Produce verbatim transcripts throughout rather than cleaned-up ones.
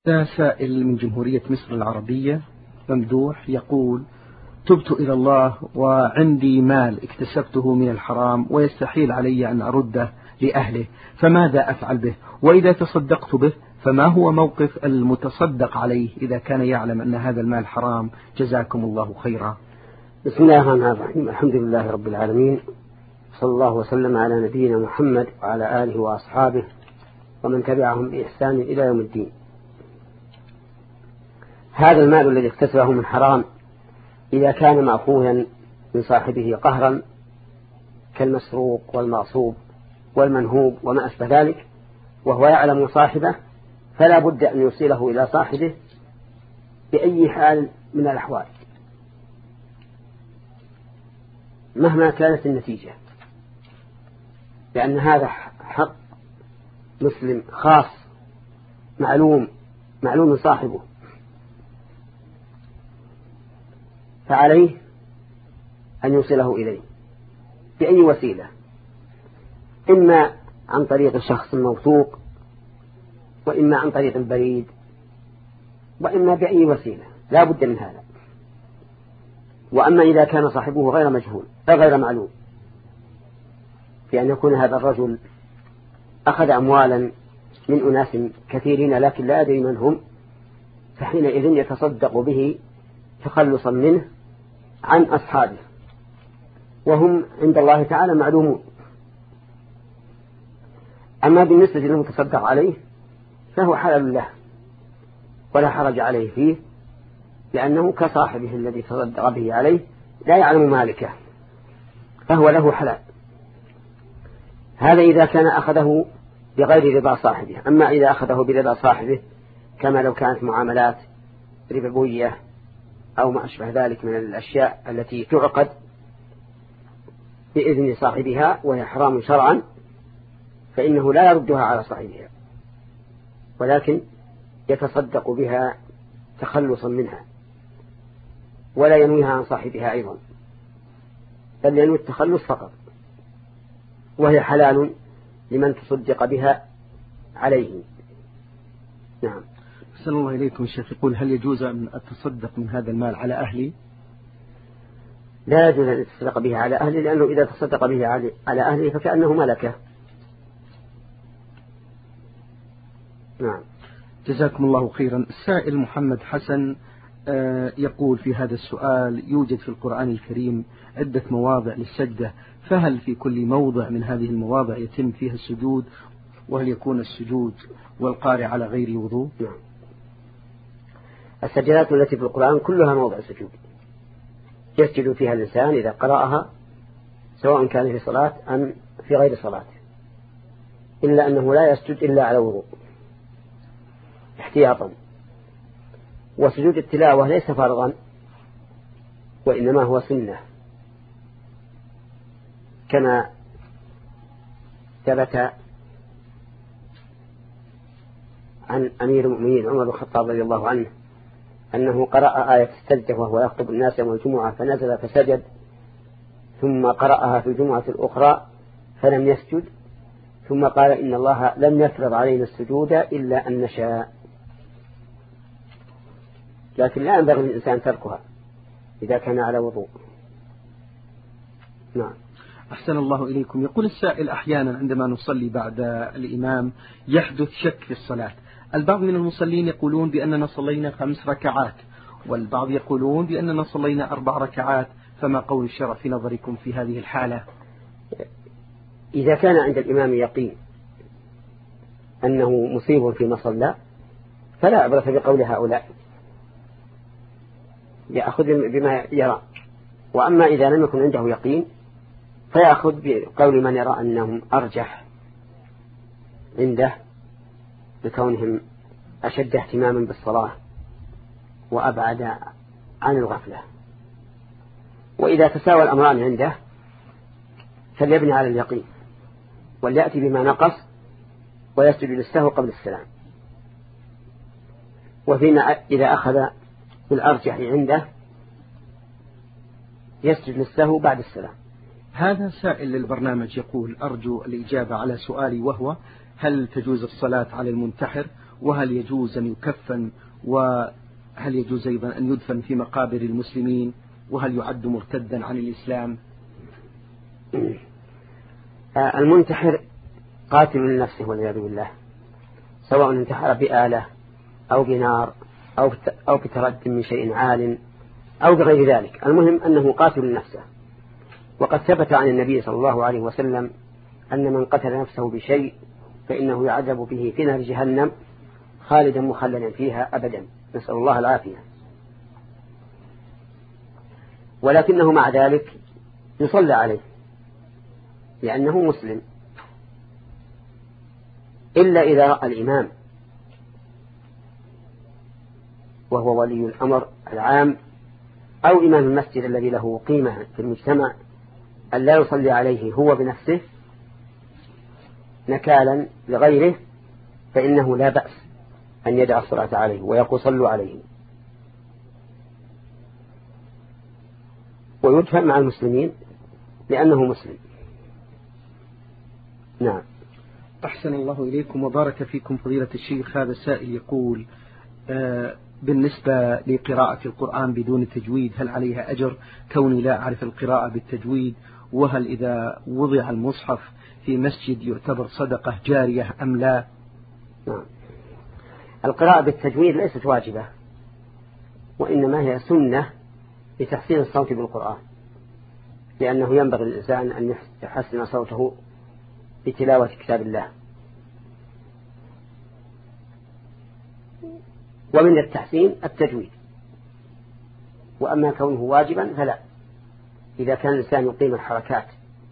سائل من جمهورية مصر العربية ممدوح يقول: تبت إلى الله وعندي مال اكتسبته من الحرام ويستحيل علي أن أرده لأهله، فماذا أفعل به؟ وإذا تصدقت به فما هو موقف المتصدق عليه إذا كان يعلم أن هذا المال حرام؟ جزاكم الله خيرا. بسم الله الرحمن الرحيم. الحمد لله رب العالمين، صلى الله وسلم على نبينا محمد وعلى آله وأصحابه ومن تبعهم بإحسان إلى يوم الدين. هذا المال الذي اكتسبه من حرام إذا كان مأخوذا من صاحبه قهرا كالمسروق والمغصوب والمنهوب وما أشبه ذلك، وهو يعلم صاحبه، فلا بد أن يوصله إلى صاحبه بأي حال من الأحوال مهما كانت النتيجة، لأن هذا حق مسلم خاص معلوم معلوم صاحبه، فعليه أن يوصله إليه بأي وسيلة، إما عن طريق الشخص الموثوق، وإما عن طريق البريد، وإما بأي وسيلة، لا بد من هذا. وأما إذا كان صاحبه غير مجهول أو غير معلوم، بأن يكون هذا الرجل أخذ أموالا من أناس كثيرين لكن لا أدري من هم، فحينئذ يتصدق به تخلصا منه عن أصحابه، وهم عند الله تعالى معلومون. أما بالنسبة للمتصدق عليه فهو حلال له ولا حرج عليه فيه، لأنه كصاحبه الذي تصدق به عليه لا يعلم مالكه، فهو له حلال. هذا إذا كان أخذه بغير رضا صاحبه. أما إذا أخذه برضا صاحبه، كما لو كانت معاملات ربوية أو ما أشبه ذلك من الأشياء التي تعقد بإذن صاحبها وهي حرام شرعا، فإنه لا يردها على صاحبها، ولكن يتصدق بها تخلصا منها، ولا ينويها عن صاحبها أيضا، بل ينوي التخلص فقط، وهي حلال لمن تصدق بها عليه. نعم. أحسن الله إليكم الشيخ. يقول: هل يجوز أن أتصدق من هذا المال على أهلي؟ لا يجوز أن يتصدق به على أهلي، لأنه إذا تصدق به على أهلي فكأنه ملكه. نعم. جزاكم الله خيرا. السائل محمد حسن يقول في هذا السؤال: يوجد في القرآن الكريم عدة مواضع للسجدة، فهل في كل موضع من هذه المواضع يتم فيها السجود؟ وهل يكون السجود والقارئ على غير وضوء؟ نعم. السجدات التي في القرآن كلها موضع سجود، يسجد فيها الإنسان إذا قرأها، سواء كان في صلاة أم في غير صلاة، إلا أنه لا يسجد إلا على وضوء احتياطا. وسجود التلاوة ليس فرضا، وإنما هو سنة، كما ثبت عن أمير المؤمنين عمر بن الخطاب رضي الله عنه أنه قرأ آية السجدة وهو يخطب الناس يوم الجمعة فنزل فسجد، ثم قرأها في الجمعة الأخرى فلم يسجد، ثم قال: إن الله لم يفرض علينا السجود إلا أن نشاء، لكن لا ينبغي للإنسان تركها إذا كان على وضوء. نعم. أحسن الله إليكم. يقول السائل: أحيانا عندما نصلي بعد الإمام يحدث شك في الصلاة. البعض من المصلين يقولون بأننا صلينا خمس ركعات، والبعض يقولون بأننا صلينا أربع ركعات، فما قول الشرع في نظركم في هذه الحالة؟ إذا كان عند الإمام يقين أنه مصيب فيما صلى فلا عبرة بقول هؤلاء، يأخذ بما يرى. وأما إذا لم يكن عنده يقين فيأخذ بقول من يرى أنهم أرجح عنده بكونهم أشد اهتماما بالصلاة وأبعد عن الغفلة. وإذا تساوى الأمران عنده فليبني على اليقين، وليأتي بما نقص ويسجد للسهو قبل السلام. وفيما إذا أخذ بالأرجح عنده يسجد للسهو بعد السلام. هذا سائل للبرنامج يقول: أرجو الإجابة على سؤالي، وهو: هل تجوز الصلاة على المنتحر وهل يجوز أن يكفن، وهل يجوز أيضا أن يدفن في مقابر المسلمين، وهل يعد مرتدا عن الإسلام؟ المنتحر قاتل لنفسه والعياذ بالله، سواء انتحر بآلة أو بنار أو أو بترد من شيء عال أو بغير ذلك، المهم أنه قاتل لنفسه. وقد ثبت عن النبي صلى الله عليه وسلم أن من قتل نفسه بشيء فإنه يعذب به في نار جهنم خالدا مخلدا فيها أبدا، نسأل الله العافية. ولكنه مع ذلك يصلى عليه لأنه مسلم، إلا إذا رأى الإمام وهو ولي الأمر العام أو إمام المسجد الذي له قيمة في المجتمع أن لا يصلي عليه هو بنفسه نكالا لغيره، فإنه لا بأس أن يدع الصلاة عليه ويقول صلوا عليه ويدفن مع المسلمين لأنه مسلم. نعم. أحسن الله إليكم وبارك فيكم فضيلة الشيخ. هذا السائل يقول آه بالنسبة لقراءة القرآن بدون تجويد هل عليها أجر كوني لا أعرف القراءة بالتجويد؟ وهل إذا وضع المصحف في مسجد يعتبر صدقة جارية أم لا؟ نعم. القراءة بالتجويد ليست واجبة، وإنما هي سنة لتحسين الصوت بالقرآن، لأنه ينبغي للإنسان أن يحسن صوته بتلاوة كتاب الله. ومن التحسين التجويد، وأما كونه واجبا فلا، إذا كان الإنسان يقيم الحركات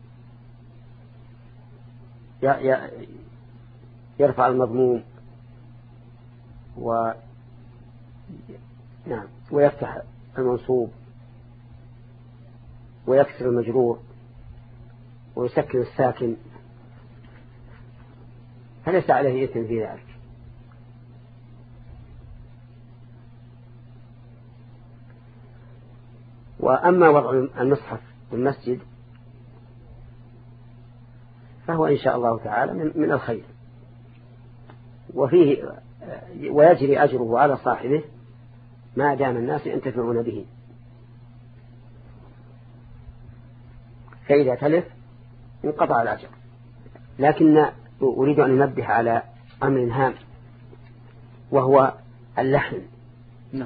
يرفع المضموم و نعم ويفتح المنصوب ويكسر المجرور ويسكن الساكن فليس عليه إثم في ذلك. وأما وضع المصحف في المسجد فهو إن شاء الله تعالى من الخير، وفيه ويجري أجره على صاحبه ما دام الناس ينتفعون به، فإذا تلف انقطع الأجر. لكن أريد أن أنبه على أمر هام وهو اللحن نعم.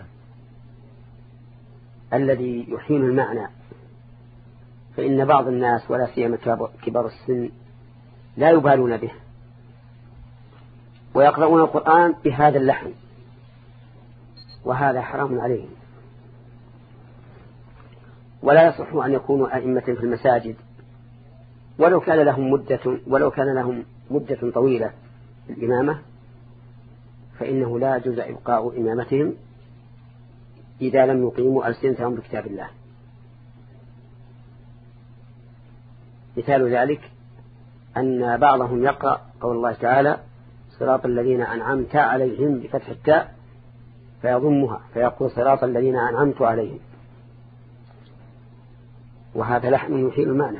الذي يحين المعنى، فإن بعض الناس ولا سيما كبار السن لا يبالون به ويقرؤون القرآن بهذا اللحن، وهذا حرام عليهم. ولا يصح أن يكونوا أئمة في المساجد ولو كان لهم مدة ولو كان لهم مدة طويلة في الإمامة، فإنه لا يجوز إبقاء إمامتهم إذا لم يقيموا ألسنتهم بكتاب الله. مثال ذلك أن بعضهم يقرأ قول الله تعالى صراط الذين أنعمت عليهم بفتح التاء فيضمها فيقول صراط الذين أنعمت عليهم، وهذا لحن يحيل المعنى.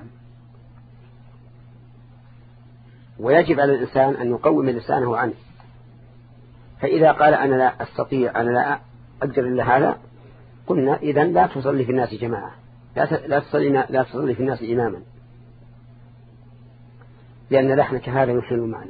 ويجب على الإنسان أن يقوم لسانه عنه، فإذا قال أنا لا أستطيع أنا لا أقدر إلا هذا قلنا إذن لا تصلي في الناس جماعة، لا تصلي, لا تصلي في الناس إماما، لأن لحنك هذا يحيل المعنى.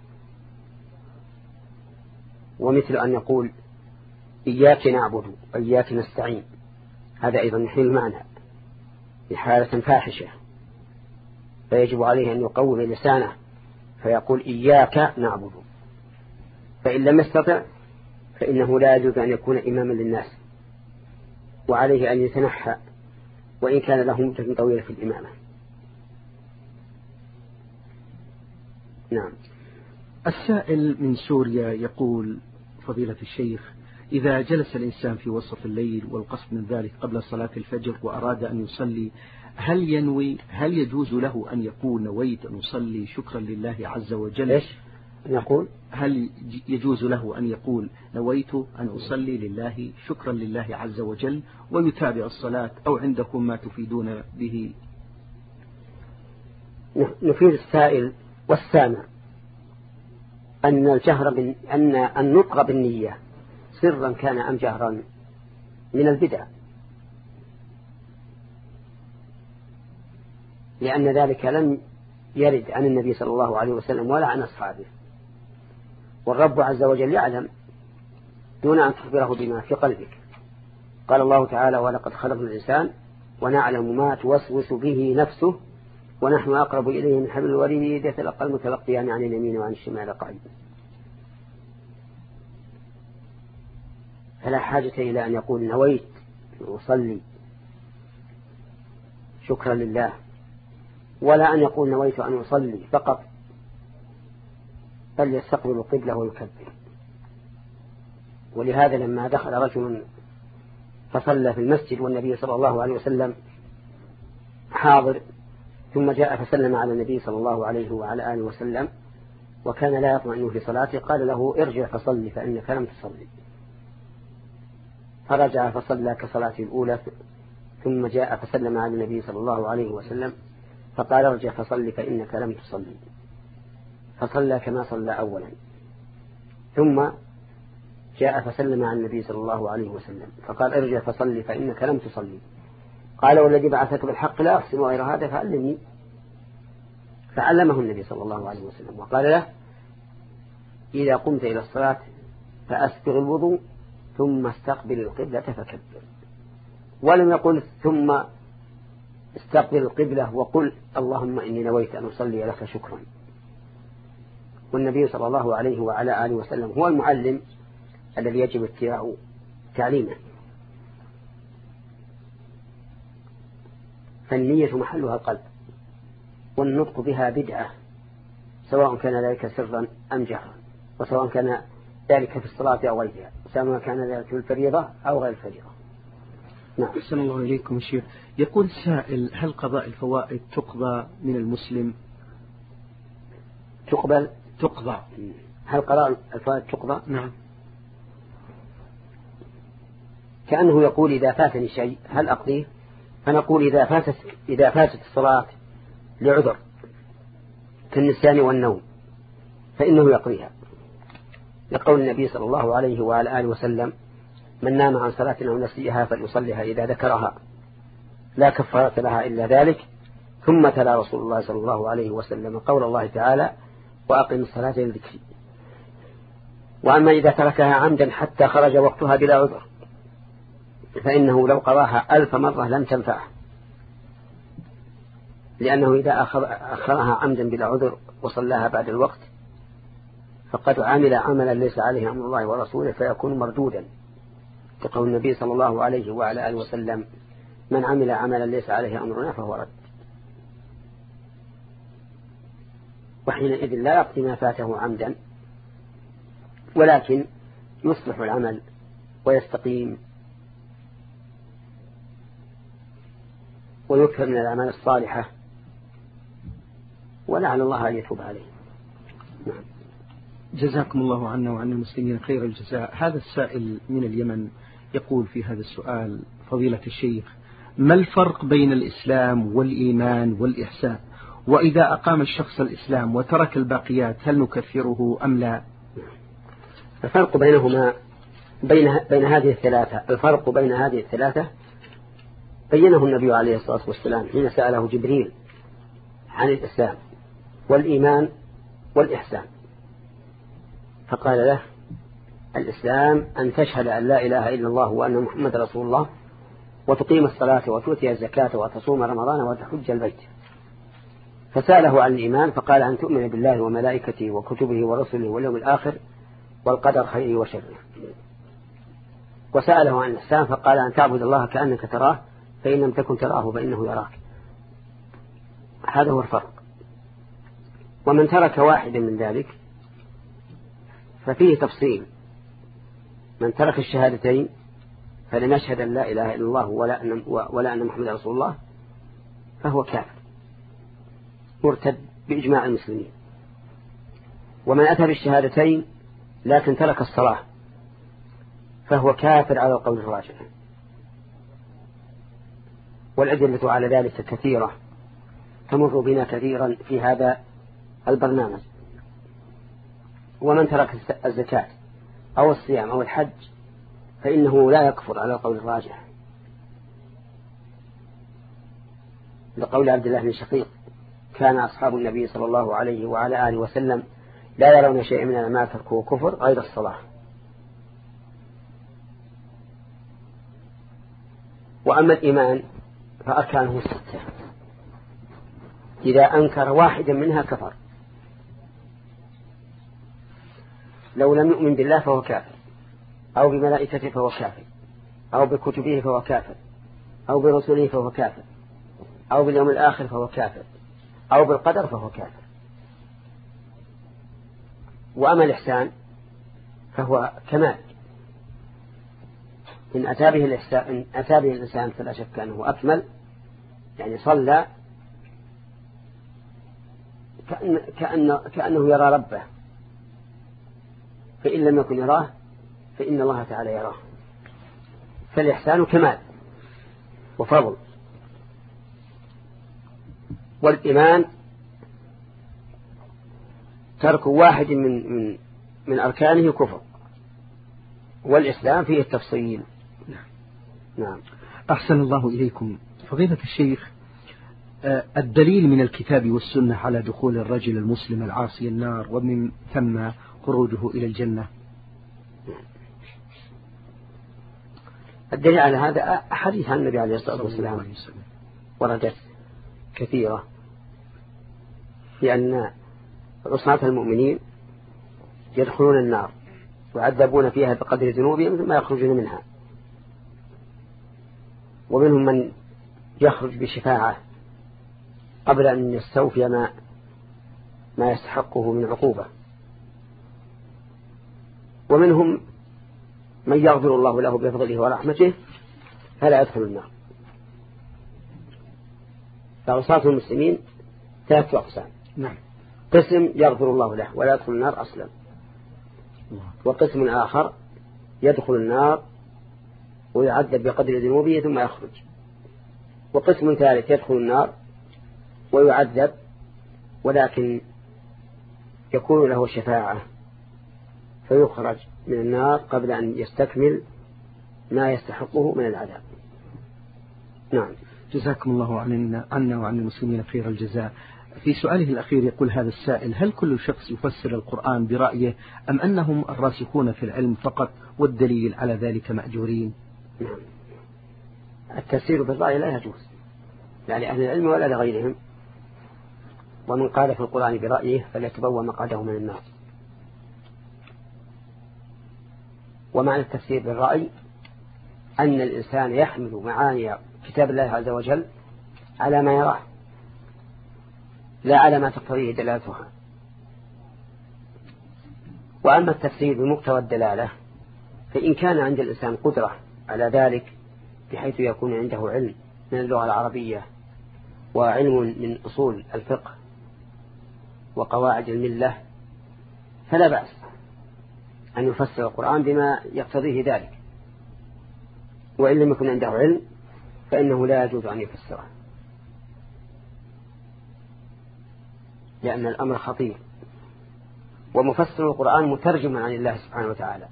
ومثل أن يقول إياك نعبد وإياك نستعين، هذا أيضا يحيل المعنى بحالة فاحشة، فيجب عليه أن يقوم لسانه فيقول إياك نعبد، فإن لم يستطع فإنه لا يجوز أن يكون إماما للناس، وعليه أن يتنحى وإن كان له مدة طويلة في الإمامة. نعم. السائل من سوريا يقول فضيلة الشيخ إذا جلس الإنسان في وسط الليل والقصد من ذلك قبل صلاة الفجر وأراد أن يصلي هل ينوي هل يجوز له أن يقول نويت أن أصلي شكرا لله عز وجل؟ إيش نقول؟ هل يجوز له أن يقول نويت أن أصلي لله شكرا لله عز وجل ويتابع الصلاة، أو عندكم ما تفيدون به؟ نفيد السائل والسامع أن الجهر بن... أن النطق بالنية سرا كان أم جهرا من البدع، لأن ذلك لم يرد عن النبي صلى الله عليه وسلم ولا عن أصحابه، والرب عز وجل يعلم دون أن تخبره بما في قلبك. قال الله تعالى: ولقد خلقنا الإنسان ونعلم ما توسوس به نفسه ونحن أقرب إليه من حبل الوريد يتلقى المتلقيان عن اليمين وعن الشمال قعيد. فلا حاجة إلى أن يقول نويت أصلي شكرا لله، ولا أن يقول نويت أن أصلي فقط، بل يستقبل القبلة ويكبر. ولهذا لما دخل رجل فصلى في المسجد والنبي صلى الله عليه وسلم حاضر، ثم جاء فسلم على النبي صلى الله عليه وعلى آله وسلم وكان لا يطمئن في صلاته، قال له: ارجع فصلي فإنك لم تصلي. فرجع فصلى كصلاته الأولى، ثم جاء فسلم على النبي صلى الله عليه وسلم فقال: ارجع فصلي فإنك لم تصلي. فصلى كما صلى أولا، ثم جاء فسلم على النبي صلى الله عليه وسلم فقال: ارجع فصلي فإنك لم تصلي. قال: والذي بعثك بالحق لا أحسن غير هذا فعلمني. فعلمه النبي صلى الله عليه وسلم وقال له: إذا قمت إلى الصلاة فأسبغ الوضوء ثم استقبل القبلة فكبر. ولم يقل ثم استقبل القبلة وقل اللهم إني نويت أن أصلي لك شكرا. والنبي صلى الله عليه وعلى آله وسلم هو المعلم الذي يجب اتباع تعليمه. فالنية محلها القلب، والنطق بها بدعة، سواء كان ذلك سرا أم جهرا، وسواء كان ذلك في الصلاة أو غيرها، سواء كان ذلك في الفريضة أو غير الفريضة. نعم. أحسن الله إليكم شيخ. يقول السائل: هل قضاء الفوائد تقضى من المسلم؟ تقبل تقضى. هل قضاء الفوائد تقضى؟ نعم. كأنه يقول: إذا فاتني شيء هل أقضيه؟ فنقول: إذا فاتت إذا فاتت الصلاة لعذر كالنسيان والنوم فإنه يقضيها، لقول النبي صلى الله عليه وعلى آله وسلم: من نام عن صلاة أو نسيها فليصليها إذا ذكرها لا كفارة لها إلا ذلك. ثم تلا رسول الله صلى الله عليه وسلم قول الله تعالى: وأقم الصلاة للذكر. وأما إذا تركها عمدا حتى خرج وقتها بلا عذر فإنه لو قضاها ألف مرة لم تنفعه، لأنه إذا أخرها عمدا بلا عذر وصلاها بعد الوقت فقد عمل عملا ليس عليه أمر الله ورسوله فيكون مردودا، كقول النبي صلى الله عليه وعلى آله وسلم: من عمل عملا ليس عليه أمرنا فهو رد. وحينئذ لا يقضي ما فاته عمدا، ولكن يصلح العمل ويستقيم ويكثر من الأعمال الصالحة، ولعل الله أن يتوب عليه. نعم. جزاكم الله عنا وعن المسلمين خير الجزاء. هذا السائل من اليمن يقول في هذا السؤال: فضيلة الشيخ، ما الفرق بين الإسلام والإيمان والإحسان؟ وإذا أقام الشخص الإسلام وترك الباقيات هل نكفره أم لا؟ الفرق بينهما بين بين هذه الثلاثة الفرق بين هذه الثلاثة بينه النبي عليه الصلاة والسلام حين سأله جبريل عن الإسلام والإيمان والإحسان، فقال له: الإسلام أن تشهد أن لا إله إلا الله وأن محمد رسول الله وتقيم الصلاة وتؤتي الزكاة وتصوم رمضان وتحج البيت. فسأله عن الإيمان فقال: أن تؤمن بالله وملائكته وكتبه ورسله واليوم الآخر والقدر خيره وشره. وسأله عن الإحسان فقال: أن تعبد الله كأنك تراه فإن لم تكن تراه فإنه يراك. هذا هو الفرق. ومن ترك واحدا من ذلك ففيه تفصيل. من ترك الشهادتين فلم يشهد أن لا إله إلا الله ولا أن, ولا أن محمد رسول الله فهو كافر مرتد بإجماع المسلمين. ومن أتى بالشهادتين لكن ترك الصلاة فهو كافر على القول الراجح. والأدلة على ذلك كثيرة تمر بنا كثيرا في هذا البرنامج. ومن ترك الزكاة أو الصيام أو الحج فإنه لا يكفر على القول الراجح، لقول عبد الله بن شقيق: كان أصحاب النبي صلى الله عليه وعلى آله وسلم لا يرون شيء من ما تركه كفر غير الصلاة. وأما الإيمان فأركانه ستة، إذا أنكر واحدا منها كفر. لو لم يؤمن بالله فهو كافر، أو بملائكته فهو كافر، أو بكتبه فهو كافر، أو برسله فهو كافر، أو باليوم الآخر فهو كافر، أو بالقدر فهو كافر. وأما الإحسان فهو كمال، إن أتى به الإحسان إن أتى به الإنسان فلا شك أنه أكمل، يعني صلى كأن كأن كأنه يرى ربه، فإن لم يكن يراه فإن الله تعالى يراه. فالإحسان كمال وفضل. والإيمان ترك واحد من من من أركانه كفر، والإسلام فيه التفصيل. نعم. أحسن الله إليكم فضيلة الشيخ. الدليل من الكتاب والسنة على دخول الرجل المسلم العاصي النار ومن ثم خروجه إلى الجنة. الدليل على هذا أحاديث عن النبي عليه الصلاة والسلام وردت كثيرة في أن عصاة المؤمنين يدخلون النار ويعذبون فيها بقدر ذنوبهم ثم يخرجون منها، ومنهم من يخرج بشفاعة قبل أن يستوفي ما ما يستحقه من عقوبة، ومنهم من يغفر الله له بفضله ورحمته فلا يدخل النار. فعصاة المسلمين ثلاثة أقسام: نعم. قسم يغفر الله له ولا يدخل النار أصلا، وقسم آخر يدخل النار ويعذب بقدر ذنوبه ثم يخرج، وقسم ثالث يدخل النار ويعذب ولكن يكون له شفاعة فيخرج من النار قبل أن يستكمل ما يستحقه من العذاب. نعم. جزاكم الله عنا وعن المسلمين خير الجزاء. في سؤاله الأخير يقول هذا السائل: هل كل شخص يفسر القرآن برأيه أم أنهم الراسخون في العلم فقط والدليل على ذلك مأجورين؟ نعم. التفسير بالرأي لا يجوز لا لأهل العلم ولا لغيرهم، ومن قال في القرآن برأيه فليتبوأ مقعده من النار. ومعنى التفسير بالرأي أن الإنسان يحمل معاني كتاب الله عز وجل على ما يراه لا على ما تقتضيه دلالتها. وأما التفسير بمقتضى الدلالة فإن كان عند الإنسان قدرة على ذلك بحيث يكون عنده علم من اللغة العربية وعلم من أصول الفقه وقواعد الملة فلا بأس أن يفسر القرآن بما يقتضيه ذلك، وإن لم يكن عنده علم فإنه لا يجوز أن يفسره، لأن الأمر خطير، ومفسر القرآن مترجم عن الله سبحانه وتعالى،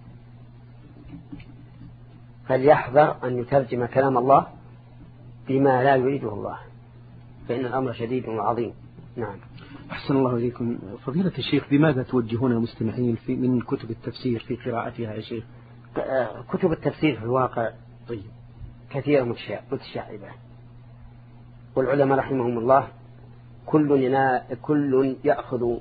فليحذر أن يترجم كلام الله بما لا يريده الله، فإن الأمر شديد وعظيم. نعم. أحسن الله إليكم فضيلة الشيخ. بماذا توجهون المستمعين في من كتب التفسير في قراءتها يا شيخ؟ كتب التفسير في الواقع طيب كثيرة متشعبة، والعلماء رحمهم الله كل ينا كل يأخذ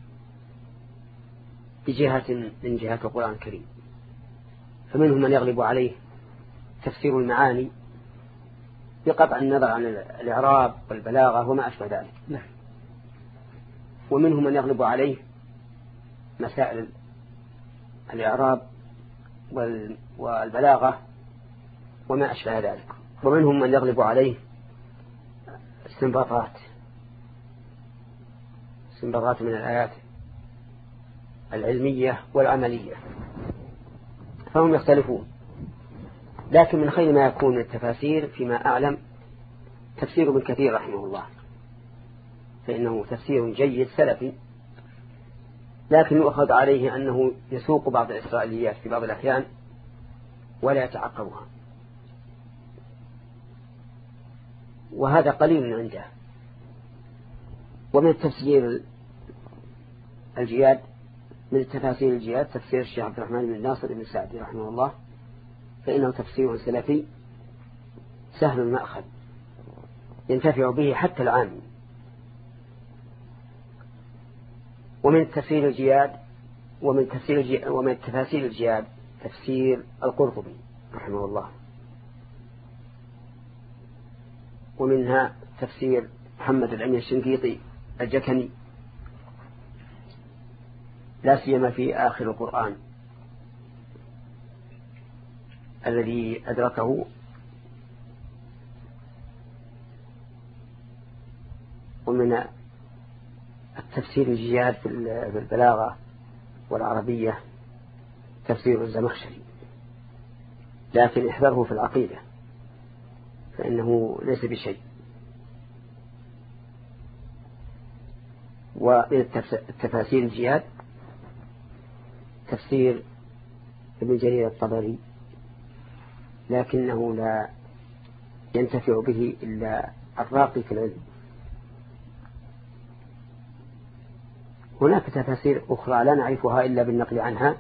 بجهة من جهات القرآن الكريم، فمنهم من يغلب عليه تفسير المعاني بقطع النظر عن الإعراب والبلاغة وما أشبه ذلك. نعم. ومنهم من يغلب عليه مسائل الإعراب والبلاغة وما أشبه ذلك، ومنهم من يغلب عليه استنباطات استنباطات من الآيات العلمية والعملية، فهم يختلفون. لكن من خير ما يكون التفاسير فيما أعلم تفسير ابن كثير رحمه الله، فإنه تفسير جيد سلفي. لكن يؤخذ عليه أنه يسوق بعض الإسرائيليات في بعض الأحيان ولا يتعقبها، وهذا قليل عنده. ومن التفسير الجياد من التفاسير الجياد تفسير الشيخ عبد الرحمن بن ناصر بن سعدي رحمه الله، فإنه تفسير سلفي سهل المأخذ ينتفع به حتى العام. ومن تفسير الجياد ومن تفسير الجياد ومن تفاسير الجياد تفسير القرطبي رحمه الله، ومنها تفسير محمد العمي الشنقيطي الجكني، لا سيما في آخر القرآن الذي أدركه ومن التفسير الجياد في البلاغة والعربية تفسير الزمخشري، لكن احذره في العقيدة فإنه ليس بشيء. ومن التفاسير الجياد تفسير ابن جرير الطبري، لكنه لا ينتفع به إلا الراقي في العلم. هناك تفاسير أخرى لا نعرفها إلا بالنقل عنها،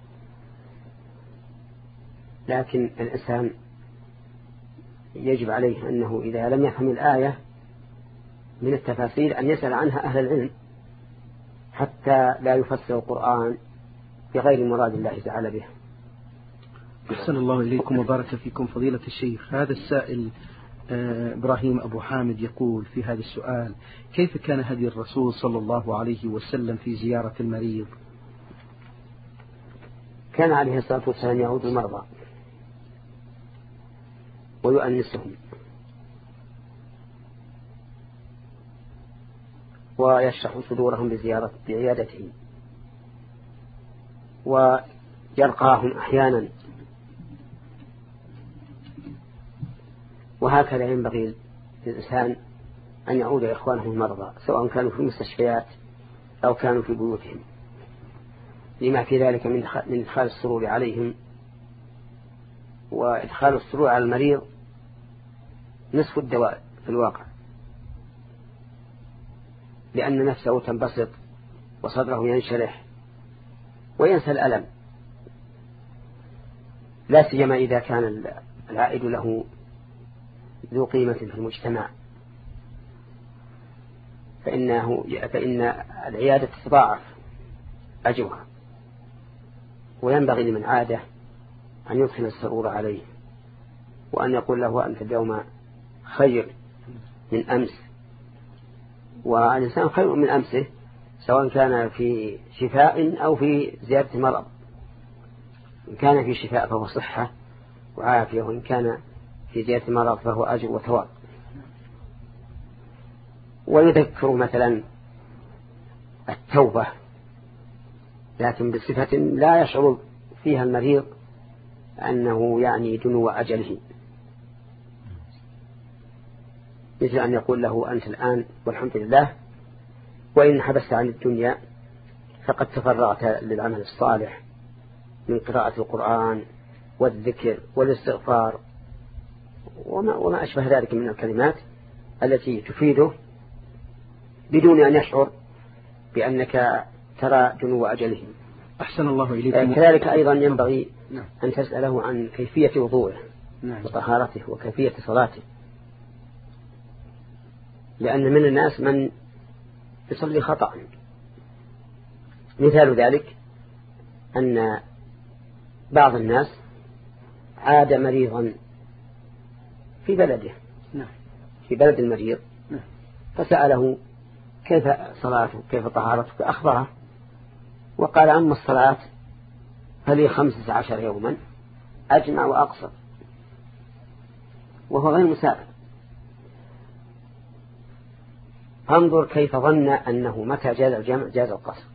لكن الإنسان يجب عليه أنه إذا لم يفهم الآية من التفاسير أن يسأل عنها أهل العلم حتى لا يفسر القرآن بغير مراد الله تعالى به. أحسن الله إليكم وبارك فيكم فضيلة الشيخ. هذا السائل إبراهيم أبو حامد يقول في هذا السؤال: كيف كان هدي الرسول صلى الله عليه وسلم في زيارة المريض؟ كان عليه الصلاة والسلام يعود المرضى ويؤنسهم ويشرح صدورهم بزيارة بعيادته ويلقاهم أحيانا، وهكذا ينبغي للإنسان أن يعود إخوانه المرضى سواء كانوا في المستشفيات أو كانوا في بيوتهم، لما في ذلك من إدخال السرور عليهم. وإدخال السرور على المريض نصف الدواء في الواقع، لأن نفسه تنبسط وصدره ينشرح وينسى الألم، لا سيما إذا كان العائد له ذو قيمة في المجتمع، فإنه فإن العيادة تضاعف أجرها. وينبغي لمن عاده أن يدخل السرور عليه وأن يقول له أنت اليوم خير من أمس، والإنسان خير من أمسه سواء كان في شفاء أو في زيادة مرض. إن كان في شفاء فهو صحة وعافية، وإن كان في زيادة مرض فهو أجر وثواب. ويذكر مثلا التوبة لكن بصفة لا يشعر فيها المريض أنه يعني دنو أجله، مثل أن يقول له أنت الآن والحمد لله وإن حبست عن الدنيا فقد تفرغت للعمل الصالح من قراءة القرآن والذكر والاستغفار وما, وما أشبه ذلك من الكلمات التي تفيده بدون أن يشعر بأنك ترى دنو أجله. أحسن الله إليكم. كذلك أيضا ينبغي أن تسأله عن كيفية وضوءه نعم. وطهارته وكيفية صلاته، لأن من الناس من يصلي خطأ. مثال ذلك أن بعض الناس عاد مريضا في بلده نعم. في بلد المريض نعم. فسأله كيف صلاته كيف طهارته فأخبره وقال أما الصلاة فلي خمسة عشر يوما أجمع وأقصر، وهو غير مسافر. فانظر كيف ظن أنه متى جاز الجمع جاز القصر،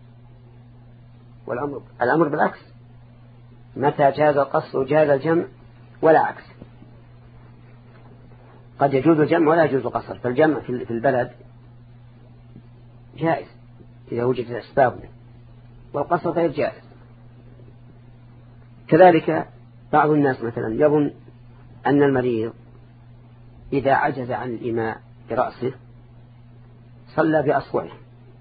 والأمر الأمر بالعكس، متى جاز القصر جاز الجمع ولا عكس. قد يجوز الجمع ولا يجوز القصر، فالجمع في البلد جائز إذا وجدت أسبابه، والقصر غير جائز. كذلك بعض الناس مثلا يظن أن المريض إذا عجز عن الإيماء برأسه صلى بأصبعه،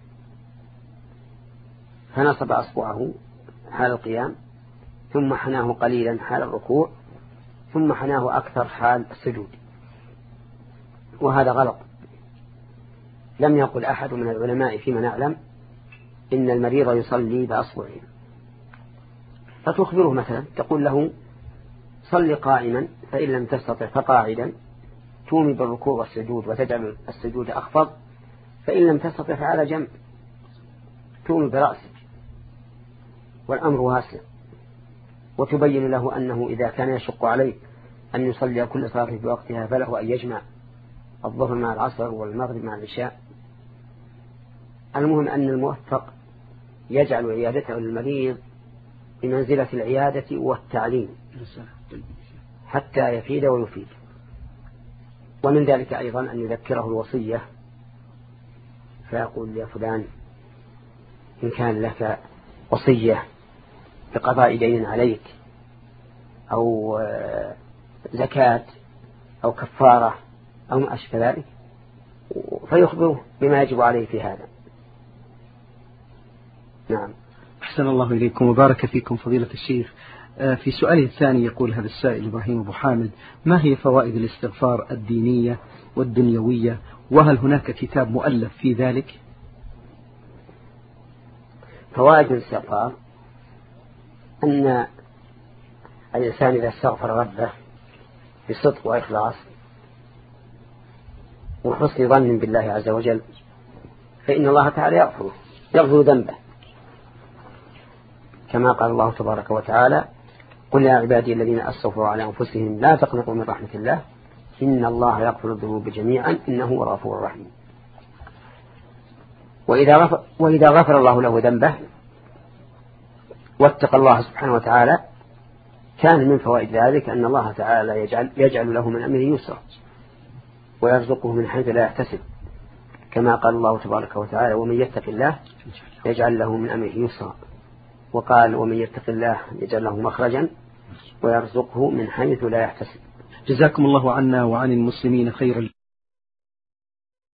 فنصب أصبعه حال القيام، ثم حناه قليلا حال الركوع، ثم حناه أكثر حال السجود، وهذا غلط. لم يقل أحد من العلماء فيما نعلم إن المريض يصلي بأصبعه. فتخبره مثلا تقول له صل قائما، فإن لم تستطع فقاعدا، تومي بالركوع والسجود وتجعل السجود أخفض، فإن لم تستطع فعلى جنب تومي برأسك، والأمر واسع. وتبين له أنه إذا كان يشق عليه أن يصلي كل صلاة في وقتها فله أن يجمع الظهر مع العصر والمغرب مع العشاء. المهم أن الموفق يجعل عيادته للمريض بمنزلة العيادة والتعليم حتى يفيد ويفيد. ومن ذلك أيضا أن يذكره الوصية، فيقول يا فلان إن كان لك وصية بقضاء دين عليك أو زكاة أو كفارة أو ما أشبه ذلك، فيخبره بما يجب عليه في هذا. نعم. أحسن الله إليكم وبارك فيكم فضيلة الشيخ. في سؤاله الثاني يقول هذا السائل إبراهيم أبو حامد: ما هي فوائد الاستغفار الدينية والدنيوية، وهل هناك كتاب مؤلف في ذلك؟ فوائد الاستغفار أن الإنسان إذا استغفر ربه بصدق وإخلاص وحسن ظن بالله عز وجل فإن الله تعالى يغفره يغفر ذنبه، كما قال الله تبارك وتعالى: قل يا عبادي الذين أسرفوا على أنفسهم لا تقنطوا من رحمة الله إن الله يغفر الذنوب جميعا إنه هو الغفور الرحيم. وإذا غفر, وإذا غفر الله له ذنبه واتقى الله سبحانه وتعالى كان من فوائد ذلك أن الله تعالى يجعل, يجعل له من أمره يسرا ويرزقه من حيث لا يحتسب، كما قال الله تبارك وتعالى: ومن يتق الله يجعل له من أمره يسرا. وقال: ومن يتق الله يجعل له مخرجا ويرزقه من حيث لا يحتسب. جزاكم الله عنا وعن المسلمين خيرا.